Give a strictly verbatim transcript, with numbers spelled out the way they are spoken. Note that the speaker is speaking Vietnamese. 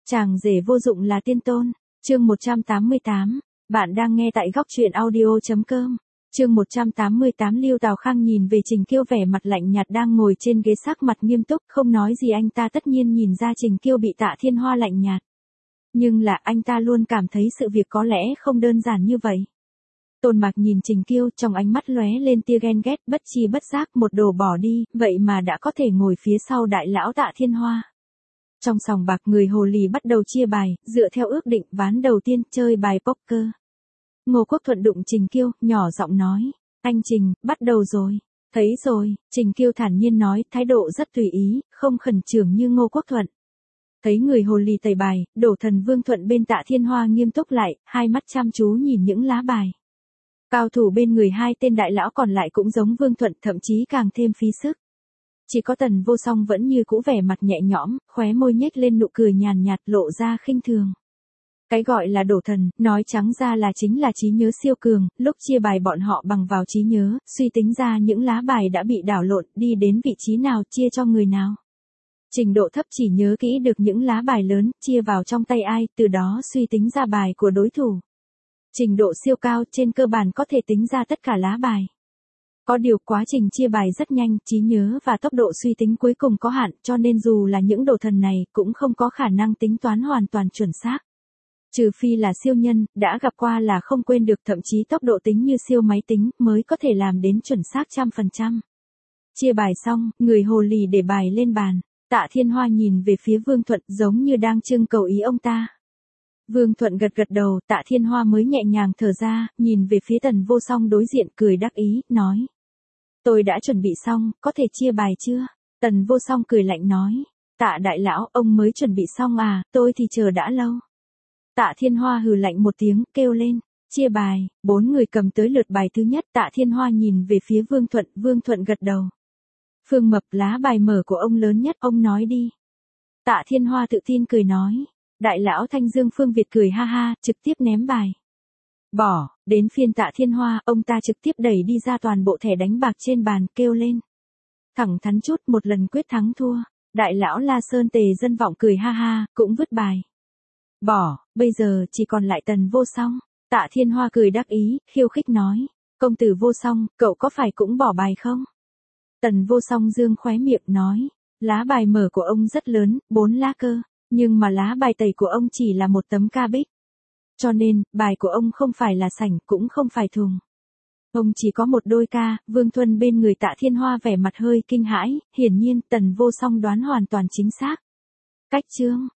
Chàng rể vô dụng là tiên tôn. Chương một trăm tám mươi tám. Bạn đang nghe tại góc truyện audio chấm com. Chương một trăm tám mươi tám. Lưu Tào Khang nhìn về Trình Kiêu vẻ mặt lạnh nhạt đang ngồi trên ghế, sắc mặt nghiêm túc, không nói gì. Anh ta tất nhiên nhìn ra Trình Kiêu bị Tạ Thiên Hoa lạnh nhạt. Nhưng là anh ta luôn cảm thấy sự việc có lẽ không đơn giản như vậy. Tôn Mạc nhìn Trình Kiêu, trong ánh mắt lóe lên tia ghen ghét, bất chi bất giác một đồ bỏ đi, vậy mà đã có thể ngồi phía sau đại lão Tạ Thiên Hoa. Trong sòng bạc, người hồ lì bắt đầu chia bài, dựa theo ước định ván đầu tiên chơi bài poker. Ngô Quốc Thuận đụng Trình Kiêu, nhỏ giọng nói, anh Trình, bắt đầu rồi. Thấy rồi, Trình Kiêu thản nhiên nói, thái độ rất tùy ý, không khẩn trương như Ngô Quốc Thuận. Thấy người hồ lì tẩy bài, đổ thần Vương Thuận bên Tạ Thiên Hoa nghiêm túc lại, hai mắt chăm chú nhìn những lá bài. Cao thủ bên người hai tên đại lão còn lại cũng giống Vương Thuận, thậm chí càng thêm phí sức. Chỉ có Tần Vô Song vẫn như cũ vẻ mặt nhẹ nhõm, khóe môi nhếch lên nụ cười nhàn nhạt, lộ ra khinh thường. Cái gọi là đổ thần, nói trắng ra là chính là trí nhớ siêu cường, lúc chia bài bọn họ bằng vào trí nhớ, suy tính ra những lá bài đã bị đảo lộn, đi đến vị trí nào, chia cho người nào. Trình độ thấp chỉ nhớ kỹ được những lá bài lớn, chia vào trong tay ai, từ đó suy tính ra bài của đối thủ. Trình độ siêu cao, trên cơ bản có thể tính ra tất cả lá bài. Có điều quá trình chia bài rất nhanh, trí nhớ và tốc độ suy tính cuối cùng có hạn, cho nên dù là những đồ thần này cũng không có khả năng tính toán hoàn toàn chuẩn xác. Trừ phi là siêu nhân, đã gặp qua là không quên được, thậm chí tốc độ tính như siêu máy tính mới có thể làm đến chuẩn xác trăm phần trăm. Chia bài xong, người hồ lì để bài lên bàn. Tạ Thiên Hoa nhìn về phía Vương Thuận giống như đang trưng cầu ý ông ta. Vương Thuận gật gật đầu, Tạ Thiên Hoa mới nhẹ nhàng thở ra, nhìn về phía Tần Vô Song đối diện, cười đắc ý, nói. Tôi đã chuẩn bị xong, có thể chia bài chưa? Tần Vô Song cười lạnh nói. Tạ đại lão, ông mới chuẩn bị xong à, tôi thì chờ đã lâu. Tạ Thiên Hoa hừ lạnh một tiếng, kêu lên. Chia bài, bốn người cầm tới lượt bài thứ nhất. Tạ Thiên Hoa nhìn về phía Vương Thuận, Vương Thuận gật đầu. Phương Mập, lá bài mở của ông lớn nhất, ông nói đi. Tạ Thiên Hoa tự tin cười nói. Đại lão Thanh Dương Phương Việt cười ha ha, trực tiếp ném bài. Bỏ, đến phiên Tạ Thiên Hoa, ông ta trực tiếp đẩy đi ra toàn bộ thẻ đánh bạc trên bàn, kêu lên. Thẳng thắn chút, một lần quyết thắng thua. Đại lão La Sơn Tề Dân Vọng cười ha ha, cũng vứt bài. Bỏ, bây giờ chỉ còn lại Tần Vô Song. Tạ Thiên Hoa cười đắc ý, khiêu khích nói. Công tử Vô Song, cậu có phải cũng bỏ bài không? Tần Vô Song dương khóe miệng nói. Lá bài mở của ông rất lớn, bốn lá cơ. Nhưng mà lá bài tẩy của ông chỉ là một tấm ca bích. Cho nên, bài của ông không phải là sảnh, cũng không phải thùng. Ông chỉ có một đôi ca. Vương Thuần bên người Tạ Thiên Hoa vẻ mặt hơi kinh hãi, hiển nhiên Tần Vô Song đoán hoàn toàn chính xác. Cách chương,